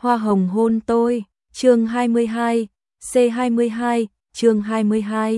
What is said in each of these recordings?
Hoa hồng hôn tôi, chương 22, C22, chương 22.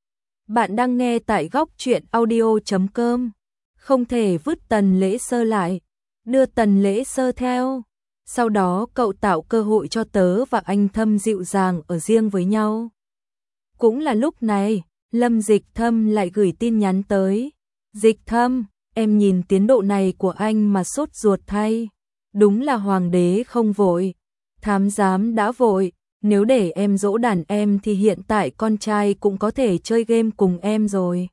Bạn đang nghe tại góc truyện audio.com. Không thể vứt Tần Lễ Sơ lại, đưa Tần Lễ Sơ theo. Sau đó cậu tạo cơ hội cho tớ và anh Thâm dịu dàng ở riêng với nhau. Cũng là lúc này, Lâm Dịch Thâm lại gửi tin nhắn tới. Dịch Thâm, em nhìn tiến độ này của anh mà sốt ruột thay. Đúng là hoàng đế không vội, thám giám đã vội. Nếu để em dỗ đàn em thì hiện tại con trai cũng có thể chơi game cùng em rồi.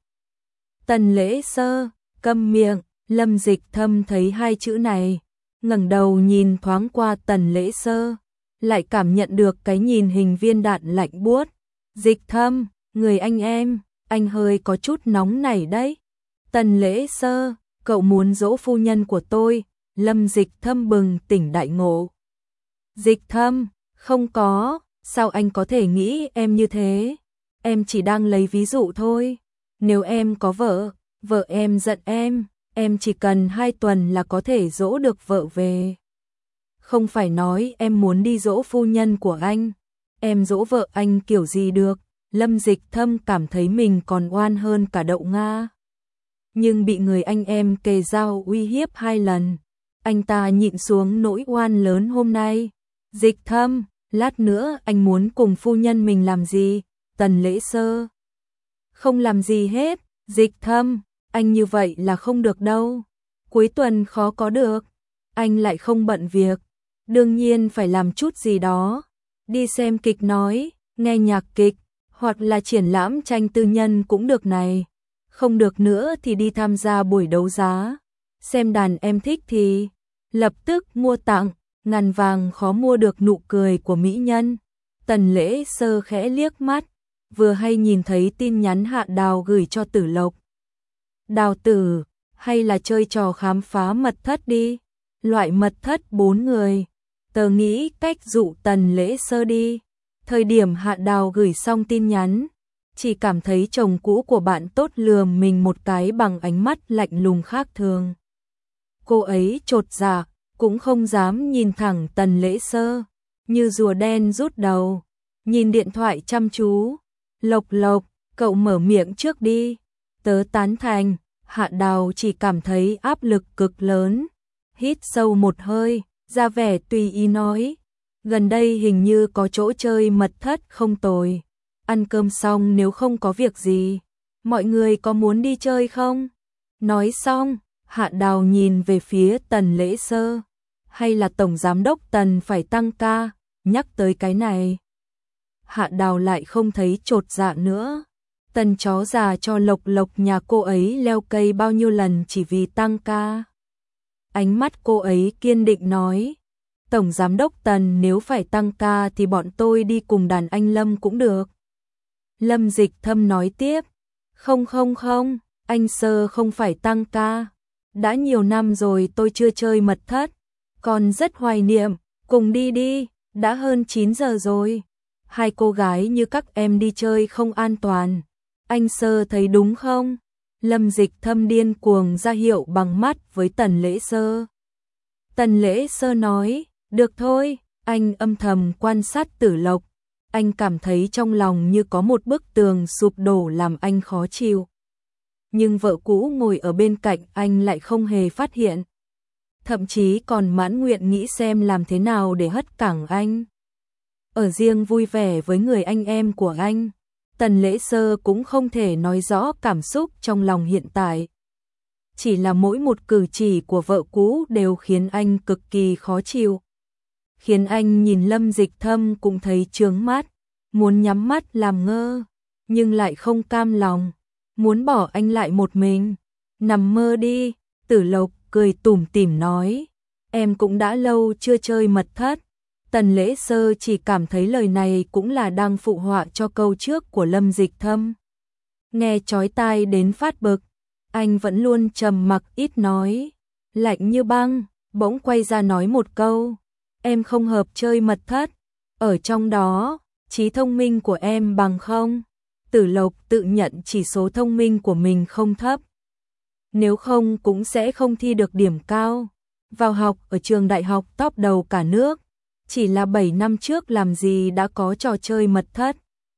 Tần Lễ Sơ, câm miệng. Lâm Dịch Thâm thấy hai chữ này, ngẩng đầu nhìn thoáng qua Tần Lễ Sơ, lại cảm nhận được cái nhìn hình viên đạn lạnh buốt. Dịch Thâm, người anh hơi có chút nóng nảy đấy. Tần Lễ Sơ, cậu muốn dỗ phu nhân của tôi. Lâm Dịch Thâm bừng tỉnh đại ngộ. Dịch Thâm, không có, sao anh có thể nghĩ em như thế? Em chỉ đang lấy ví dụ thôi. Nếu em có vợ em giận em chỉ cần 2 tuần là có thể dỗ được vợ về. Không phải nói em muốn đi dỗ phu nhân của anh, em dỗ vợ anh kiểu gì được. Lâm Dịch Thâm cảm thấy mình còn oan hơn cả đậu Nga. Nhưng bị người anh em kề dao uy hiếp 2 lần, anh ta nhịn xuống nỗi oan lớn hôm nay. Dịch Thâm, lát nữa anh muốn cùng phu nhân mình làm gì? Tần Lễ Sơ, không làm gì hết. Dịch Thâm, anh như vậy là không được đâu. Cuối tuần khó có được. Anh lại không bận việc, đương nhiên phải làm chút gì đó. Đi xem kịch nói, nghe nhạc kịch, hoặc là triển lãm tranh tư nhân cũng được này. Không được nữa thì đi tham gia buổi đấu giá. Xem đàn em thích thì lập tức mua tặng. Ngàn vàng khó mua được nụ cười của mỹ nhân. Tần Lễ Sơ khẽ liếc mắt, vừa hay nhìn thấy tin nhắn Hạ Đào gửi cho Tử Lộc. Đào tử, hay là chơi trò khám phá mật thất đi. Loại mật thất 4 người. Tớ nghĩ cách dụ Tần Lễ Sơ đi. Thời điểm Hạ Đào gửi xong tin nhắn, chỉ cảm thấy chồng cũ của bạn tốt lườm mình một cái bằng ánh mắt lạnh lùng khác thường. Cô ấy chột dạ, cũng không dám nhìn thẳng Tần Lễ Sơ, như rùa đen rút đầu, nhìn điện thoại chăm chú. Lộc, cậu mở miệng trước đi. Tớ tán thành. Hạ Đào chỉ cảm thấy áp lực cực lớn, hít sâu một hơi, ra vẻ tùy ý nói. Gần đây hình như có chỗ chơi mật thất không tồi. Ăn cơm xong nếu không có việc gì, mọi người có muốn đi chơi không? Nói xong, Hạ Đào nhìn về phía Tần Lễ Sơ. Hay là Tổng Giám đốc Tần phải tăng ca, nhắc tới cái này. Hạ Đào lại không thấy chột dạ nữa. Tần chó già cho Lộc nhà cô ấy leo cây bao nhiêu lần chỉ vì tăng ca. Ánh mắt cô ấy kiên định nói. Tổng Giám đốc Tần nếu phải tăng ca thì bọn tôi đi cùng đàn anh Lâm cũng được. Lâm Dịch Thâm nói tiếp. Không, anh Sơ không phải tăng ca. Đã nhiều năm rồi tôi chưa chơi mật thất, còn rất hoài niệm. Cùng đi, đã hơn 9 giờ rồi. 2 cô gái như các em đi chơi không an toàn. Anh Sơ thấy đúng không? Lâm Dịch Thâm điên cuồng ra hiệu bằng mắt với Tần Lễ Sơ. Tần Lễ Sơ nói, được thôi. Anh âm thầm quan sát Tử Lộc. Anh cảm thấy trong lòng như có một bức tường sụp đổ làm anh khó chịu. Nhưng vợ cũ ngồi ở bên cạnh anh lại không hề phát hiện. Thậm chí còn mãn nguyện nghĩ xem làm thế nào để hất cẳng anh. Ở riêng vui vẻ với người anh em của anh, Tần Lễ Sơ cũng không thể nói rõ cảm xúc trong lòng hiện tại. Chỉ là mỗi một cử chỉ của vợ cũ đều khiến anh cực kỳ khó chịu. Khiến anh nhìn Lâm Dịch Thâm cũng thấy chướng mắt, muốn nhắm mắt làm ngơ, nhưng lại không cam lòng, muốn bỏ anh lại một mình. Nằm mơ đi. Tử Lộc cười tủm tỉm nói. Em cũng đã lâu chưa chơi mật thất. Tần Lễ Sơ chỉ cảm thấy lời này cũng là đang phụ họa cho câu trước của Lâm Dịch Thâm. Nghe chói tai đến phát bực, anh vẫn luôn trầm mặc ít nói, lạnh như băng, bỗng quay ra nói một câu. Em không hợp chơi mật thất, ở trong đó, trí thông minh của em bằng không? Tử Lộc tự nhận chỉ số thông minh của mình không thấp. Nếu không cũng sẽ không thi được điểm cao, vào học ở trường đại học top đầu cả nước. chỉ là 7 năm trước làm gì đã có trò chơi mật thất.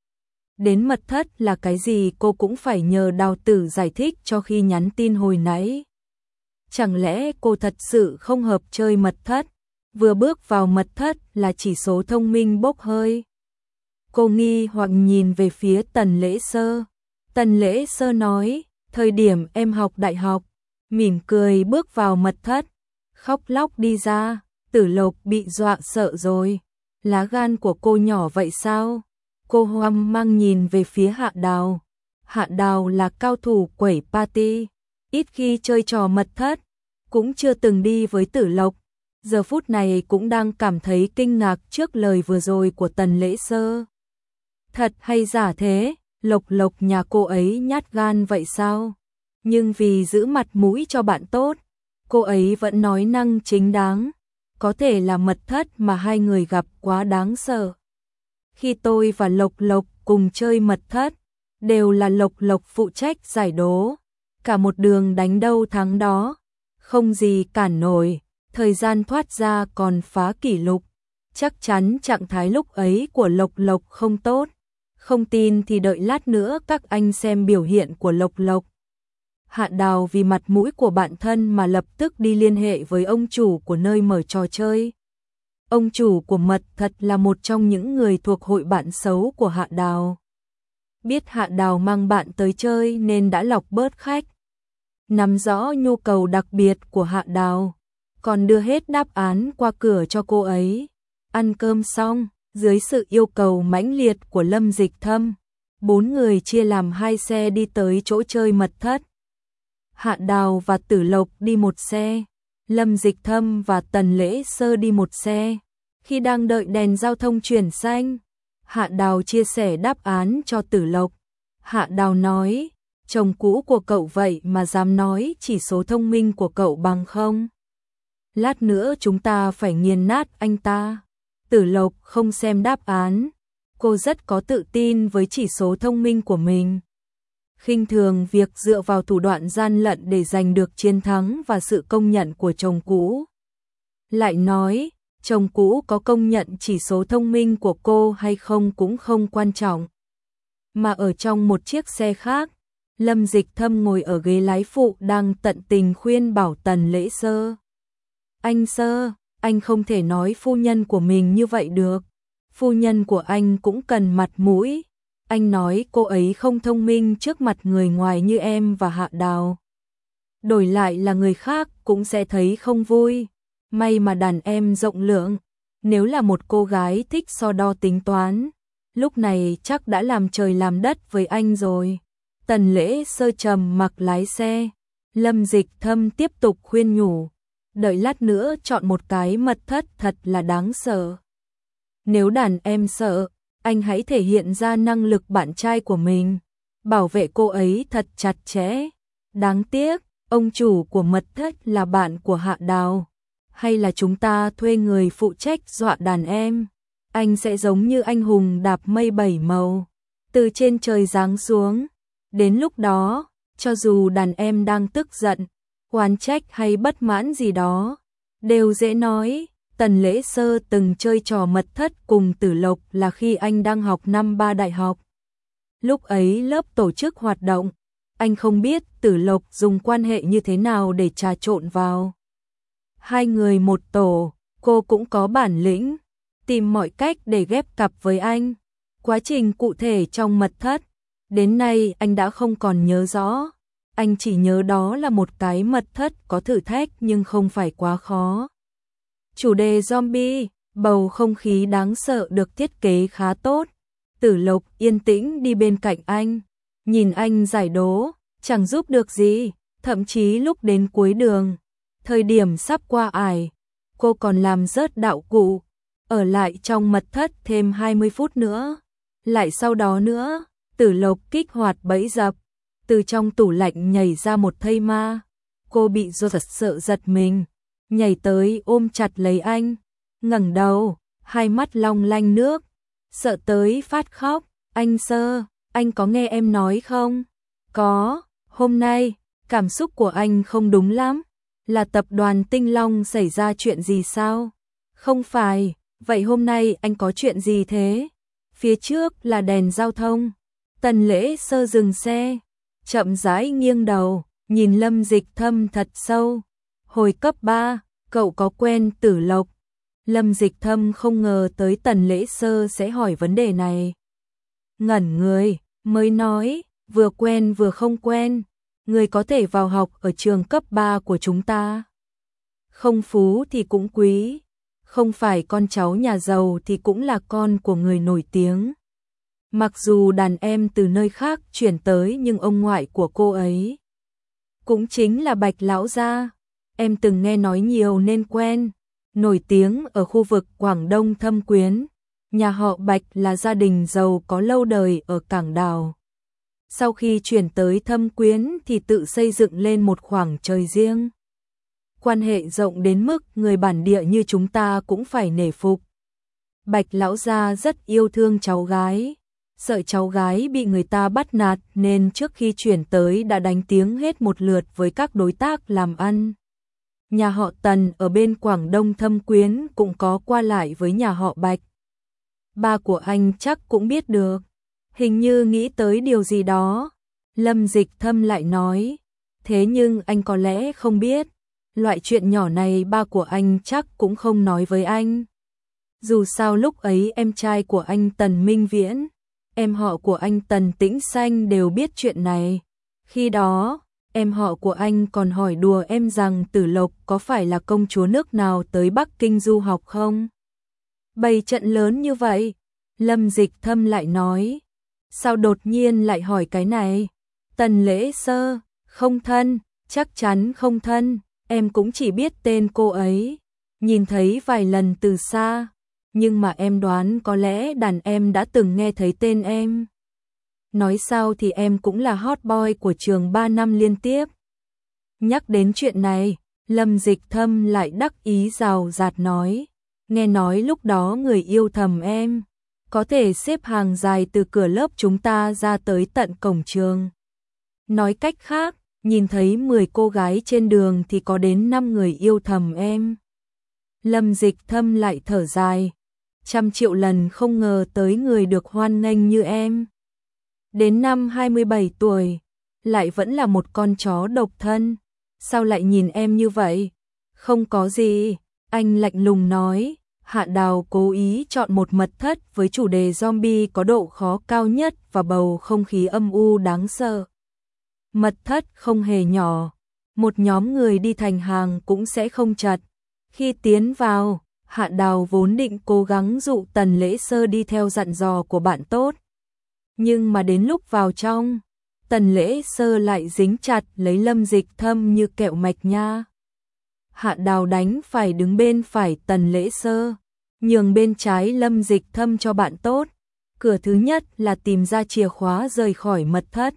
Đến mật thất là cái gì cô cũng phải nhờ Đào Tử giải thích cho khi nhắn tin hồi nãy. Chẳng lẽ cô thật sự không hợp chơi mật thất? Vừa bước vào mật thất là chỉ số thông minh bốc hơi. Cô nghi hoặc nhìn về phía Tần Lễ Sơ. Tần Lễ Sơ nói, thời điểm em học đại học, mỉm cười bước vào mật thất, khóc lóc đi ra. Tử Lộc bị dọa sợ rồi. Lá gan của cô nhỏ vậy sao? Cô hoang mang nhìn về phía Hạ Đào. Hạ Đào là cao thủ quẩy party, ít khi chơi trò mật thất, cũng chưa từng đi với Tử Lộc. Giờ phút này cũng đang cảm thấy kinh ngạc trước lời vừa rồi của Tần Lễ Sơ. Thật hay giả thế? Lộc Lộc nhà cô ấy nhát gan vậy sao? Nhưng vì giữ mặt mũi cho bạn tốt, cô ấy vẫn nói năng chính đáng. Có thể là mật thất mà hai người gặp quá đáng sợ. Khi tôi và Lộc Lộc cùng chơi mật thất, đều là Lộc Lộc phụ trách giải đố. Cả một đường đánh đâu thắng đó, không gì cản nổi, thời gian thoát ra còn phá kỷ lục. Chắc chắn trạng thái lúc ấy của Lộc Lộc không tốt. Không tin thì đợi lát nữa các anh xem biểu hiện của Lộc Lộc. Hạ Đào vì mặt mũi của bạn thân mà lập tức đi liên hệ với ông chủ của nơi mở trò chơi. Ông chủ của mật thất là một trong những người thuộc hội bạn xấu của Hạ Đào. Biết Hạ Đào mang bạn tới chơi nên đã lọc bớt khách. Nắm rõ nhu cầu đặc biệt của Hạ Đào, còn đưa hết đáp án qua cửa cho cô ấy. Ăn cơm xong, dưới sự yêu cầu mãnh liệt của Lâm Dịch Thâm, 4 người chia làm 2 xe đi tới chỗ chơi mật thất. Hạ Đào và Tử Lộc đi một xe, Lâm Dịch Thâm và Tần Lễ Sơ đi một xe. Khi đang đợi đèn giao thông chuyển xanh, Hạ Đào chia sẻ đáp án cho Tử Lộc. Hạ Đào nói, chồng cũ của cậu vậy mà dám nói chỉ số thông minh của cậu bằng không? Lát nữa chúng ta phải nghiền nát anh ta. Tử Lộc không xem đáp án, cô rất có tự tin với chỉ số thông minh của mình. Khinh thường việc dựa vào thủ đoạn gian lận để giành được chiến thắng và sự công nhận của chồng cũ. Lại nói, chồng cũ có công nhận chỉ số thông minh của cô hay không cũng không quan trọng. Mà ở trong một chiếc xe khác, Lâm Dịch Thâm ngồi ở ghế lái phụ đang tận tình khuyên bảo Tần Lễ Sơ. Anh Sơ, anh không thể nói phu nhân của mình như vậy được. Phu nhân của anh cũng cần mặt mũi. Anh nói cô ấy không thông minh trước mặt người ngoài như em và Hạ Đào. Đổi lại là người khác cũng sẽ thấy không vui. May mà đàn em rộng lượng. Nếu là một cô gái thích so đo tính toán, lúc này chắc đã làm trời làm đất với anh rồi. Tần Lễ Sơ trầm mặc lái xe. Lâm Dịch Thâm tiếp tục khuyên nhủ. Đợi lát nữa chọn một cái mật thất thật là đáng sợ. Nếu đàn em sợ, anh hãy thể hiện ra năng lực bạn trai của mình. Bảo vệ cô ấy thật chặt chẽ. Đáng tiếc, ông chủ của mật thất là bạn của Hạ Đào. Hay là chúng ta thuê người phụ trách dọa đàn em. Anh sẽ giống như anh hùng đạp mây 7 màu, từ trên trời giáng xuống. Đến lúc đó, cho dù đàn em đang tức giận, oán trách hay bất mãn gì đó, đều dễ nói. Tần Lễ Sơ từng chơi trò mật thất cùng Tử Lộc là khi anh đang học năm 3 đại học. Lúc ấy lớp tổ chức hoạt động, anh không biết Tử Lộc dùng quan hệ như thế nào để trà trộn vào. Hai người một tổ, cô cũng có bản lĩnh, tìm mọi cách để ghép cặp với anh. Quá trình cụ thể trong mật thất, đến nay anh đã không còn nhớ rõ. Anh chỉ nhớ đó là một cái mật thất có thử thách nhưng không phải quá khó. Chủ đề zombie, bầu không khí đáng sợ được thiết kế khá tốt. Tử Lộc yên tĩnh đi bên cạnh anh, nhìn anh giải đố, chẳng giúp được gì, thậm chí lúc đến cuối đường, thời điểm sắp qua ải, cô còn làm rớt đạo cụ, ở lại trong mật thất thêm 20 phút nữa. Lại sau đó nữa, Tử Lộc kích hoạt bẫy dập, từ trong tủ lạnh nhảy ra một thây ma. Cô bị giật sợ giật mình, nhảy tới ôm chặt lấy anh, ngẩng đầu, hai mắt long lanh nước, sợ tới phát khóc. Anh Sơ, anh có nghe em nói không? Có, hôm nay, cảm xúc của anh không đúng lắm. Là tập đoàn Tinh Long xảy ra chuyện gì sao? Không phải, Vậy hôm nay anh có chuyện gì thế? Phía trước là đèn giao thông. Tần Lễ Sơ dừng xe, chậm rãi nghiêng đầu, nhìn Lâm Dịch Thâm thật sâu. Hồi cấp 3, cậu có quen Tử Lộc? Lâm Dịch Thâm không ngờ tới Tần Lễ Sơ sẽ hỏi vấn đề này. Ngẩn người, mới nói, vừa quen vừa không quen. Người có thể vào học ở trường cấp 3 của chúng ta. Không phú thì cũng quý, không phải con cháu nhà giàu thì cũng là con của người nổi tiếng. Mặc dù đàn em từ nơi khác chuyển tới nhưng ông ngoại của cô ấy cũng chính là Bạch lão gia. Em từng nghe nói nhiều nên quen, nổi tiếng ở khu vực Quảng Đông Thâm Quyến. Nhà họ Bạch là gia đình giàu có lâu đời ở Cảng Đào. Sau khi chuyển tới Thâm Quyến thì tự xây dựng lên một khoảng trời riêng. Quan hệ rộng đến mức người bản địa như chúng ta cũng phải nể phục. Bạch lão gia rất yêu thương cháu gái, sợ cháu gái bị người ta bắt nạt nên trước khi chuyển tới đã đánh tiếng hết một lượt với các đối tác làm ăn. Nhà họ Tần ở bên Quảng Đông Thâm Quyến cũng có qua lại với nhà họ Bạch. Ba của anh chắc cũng biết được. Hình như nghĩ tới điều gì đó, Lâm Dịch Thâm lại nói, thế nhưng anh có lẽ không biết, loại chuyện nhỏ này ba của anh chắc cũng không nói với anh. Dù sao lúc ấy em trai của anh Tần Minh Viễn, em họ của anh Tần Tĩnh Xanh đều biết chuyện này. Khi đó, em họ của anh còn hỏi đùa em rằng Tử Lộc có phải là công chúa nước nào tới Bắc Kinh du học không? Bày trận lớn như vậy, Lâm Dịch Thâm lại nói, sao đột nhiên lại hỏi cái này? Tần Lễ Sơ, không thân, chắc chắn không thân, em cũng chỉ biết tên cô ấy, nhìn thấy vài lần từ xa, nhưng mà em đoán có lẽ đàn em đã từng nghe thấy tên em. Nói sao thì em cũng là hot boy của trường 3 năm liên tiếp. Nhắc đến chuyện này, Lâm Dịch Thâm lại đắc ý rào rạt nói, nghe nói lúc đó người yêu thầm em có thể xếp hàng dài từ cửa lớp chúng ta ra tới tận cổng trường. Nói cách khác, nhìn thấy 10 cô gái trên đường thì có đến 5 người yêu thầm em. Lâm Dịch Thâm lại thở dài, 100 triệu lần không ngờ tới người được hoan nghênh như em. Đến năm 27 tuổi, lại vẫn là một con chó độc thân, sao lại nhìn em như vậy? Không có gì, anh lạnh lùng nói. Hạ Đào cố ý chọn một mật thất với chủ đề zombie có độ khó cao nhất và bầu không khí âm u đáng sợ. Mật thất không hề nhỏ, một nhóm người đi thành hàng cũng sẽ không chật. Khi tiến vào, Hạ Đào vốn định cố gắng dụ Tần Lễ Sơ đi theo dặn dò của bạn tốt. Nhưng mà đến lúc vào trong, Tần Lễ Sơ lại dính chặt lấy Lâm Dịch Thâm như kẹo mạch nha. Hạ Đào đánh phải đứng bên phải Tần Lễ Sơ, nhường bên trái Lâm Dịch Thâm cho bạn tốt. Cửa thứ nhất là tìm ra chìa khóa rời khỏi mật thất.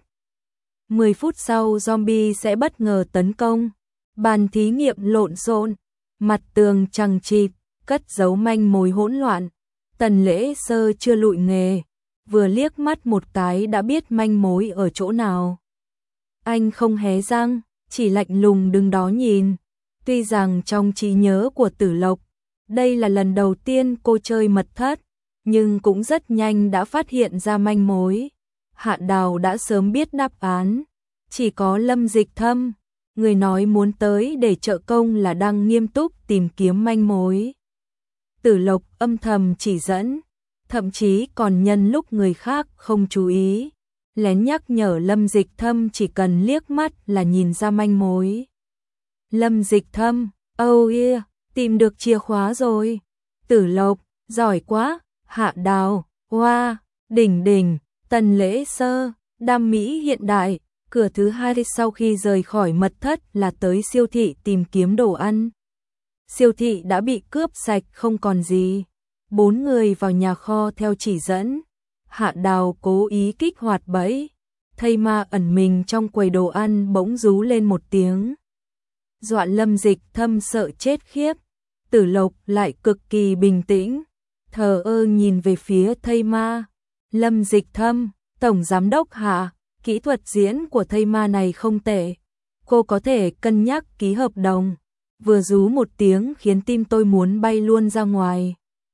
10 phút sau zombie sẽ bất ngờ tấn công. Bàn thí nghiệm lộn xộn, mặt tường chằng chịt, cất giấu manh mối hỗn loạn. Tần Lễ Sơ chưa lụi nghề, vừa liếc mắt một cái đã biết manh mối ở chỗ nào. Anh không hé răng, chỉ lạnh lùng đứng đó nhìn. Tuy rằng trong trí nhớ của Tử Lộc, đây là lần đầu tiên cô chơi mật thất, nhưng cũng rất nhanh đã phát hiện ra manh mối. Hạ Đào đã sớm biết đáp án, chỉ có Lâm Dịch Thâm, người nói muốn tới để trợ công là đang nghiêm túc tìm kiếm manh mối. Tử Lộc âm thầm chỉ dẫn, thậm chí còn nhân lúc người khác không chú ý, lén nhắc nhở Lâm Dịch Thâm chỉ cần liếc mắt là nhìn ra manh mối. Lâm Dịch Thâm, oh yeah, tìm được chìa khóa rồi. Tử Lộc, giỏi quá. Hạ Đào, wow, đỉnh đỉnh. Tần Lễ Sơ, đam mỹ hiện đại. Cửa thứ hai sau khi rời khỏi mật thất là tới siêu thị tìm kiếm đồ ăn. Siêu thị đã bị cướp sạch không còn gì. 4 người vào nhà kho theo chỉ dẫn. Hạ Đào cố ý kích hoạt bẫy. Thây ma ẩn mình trong quầy đồ ăn bỗng rú lên một tiếng, dọa Lâm Dịch Thâm sợ chết khiếp. Tử Lộc lại cực kỳ bình tĩnh, thờ ơ nhìn về phía thây ma. Lâm Dịch Thâm, tổng giám đốc Hạ, kỹ thuật diễn của thây ma này không tệ, cô có thể cân nhắc ký hợp đồng. Vừa rú một tiếng khiến tim tôi muốn bay luôn ra ngoài.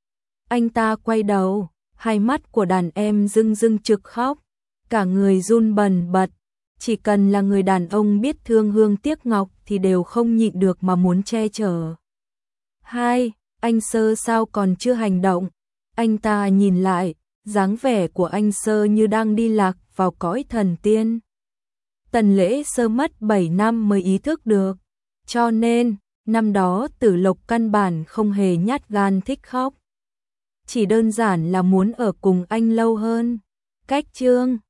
Anh ta quay đầu, hai mắt của đàn em rưng rưng trực khóc, cả người run bần bật. Chỉ cần là người đàn ông biết thương Hương tiếc ngọc thì đều không nhịn được mà muốn che chở. Hai, anh Sơ sao còn chưa hành động? Anh ta nhìn lại, dáng vẻ của anh Sơ như đang đi lạc vào cõi thần tiên. Tần Lễ Sơ mất 7 năm mới ý thức được, cho nên năm đó Tử Lộc căn bản không hề nhát gan thích khóc. Chỉ đơn giản là muốn ở cùng anh lâu hơn. Cách chương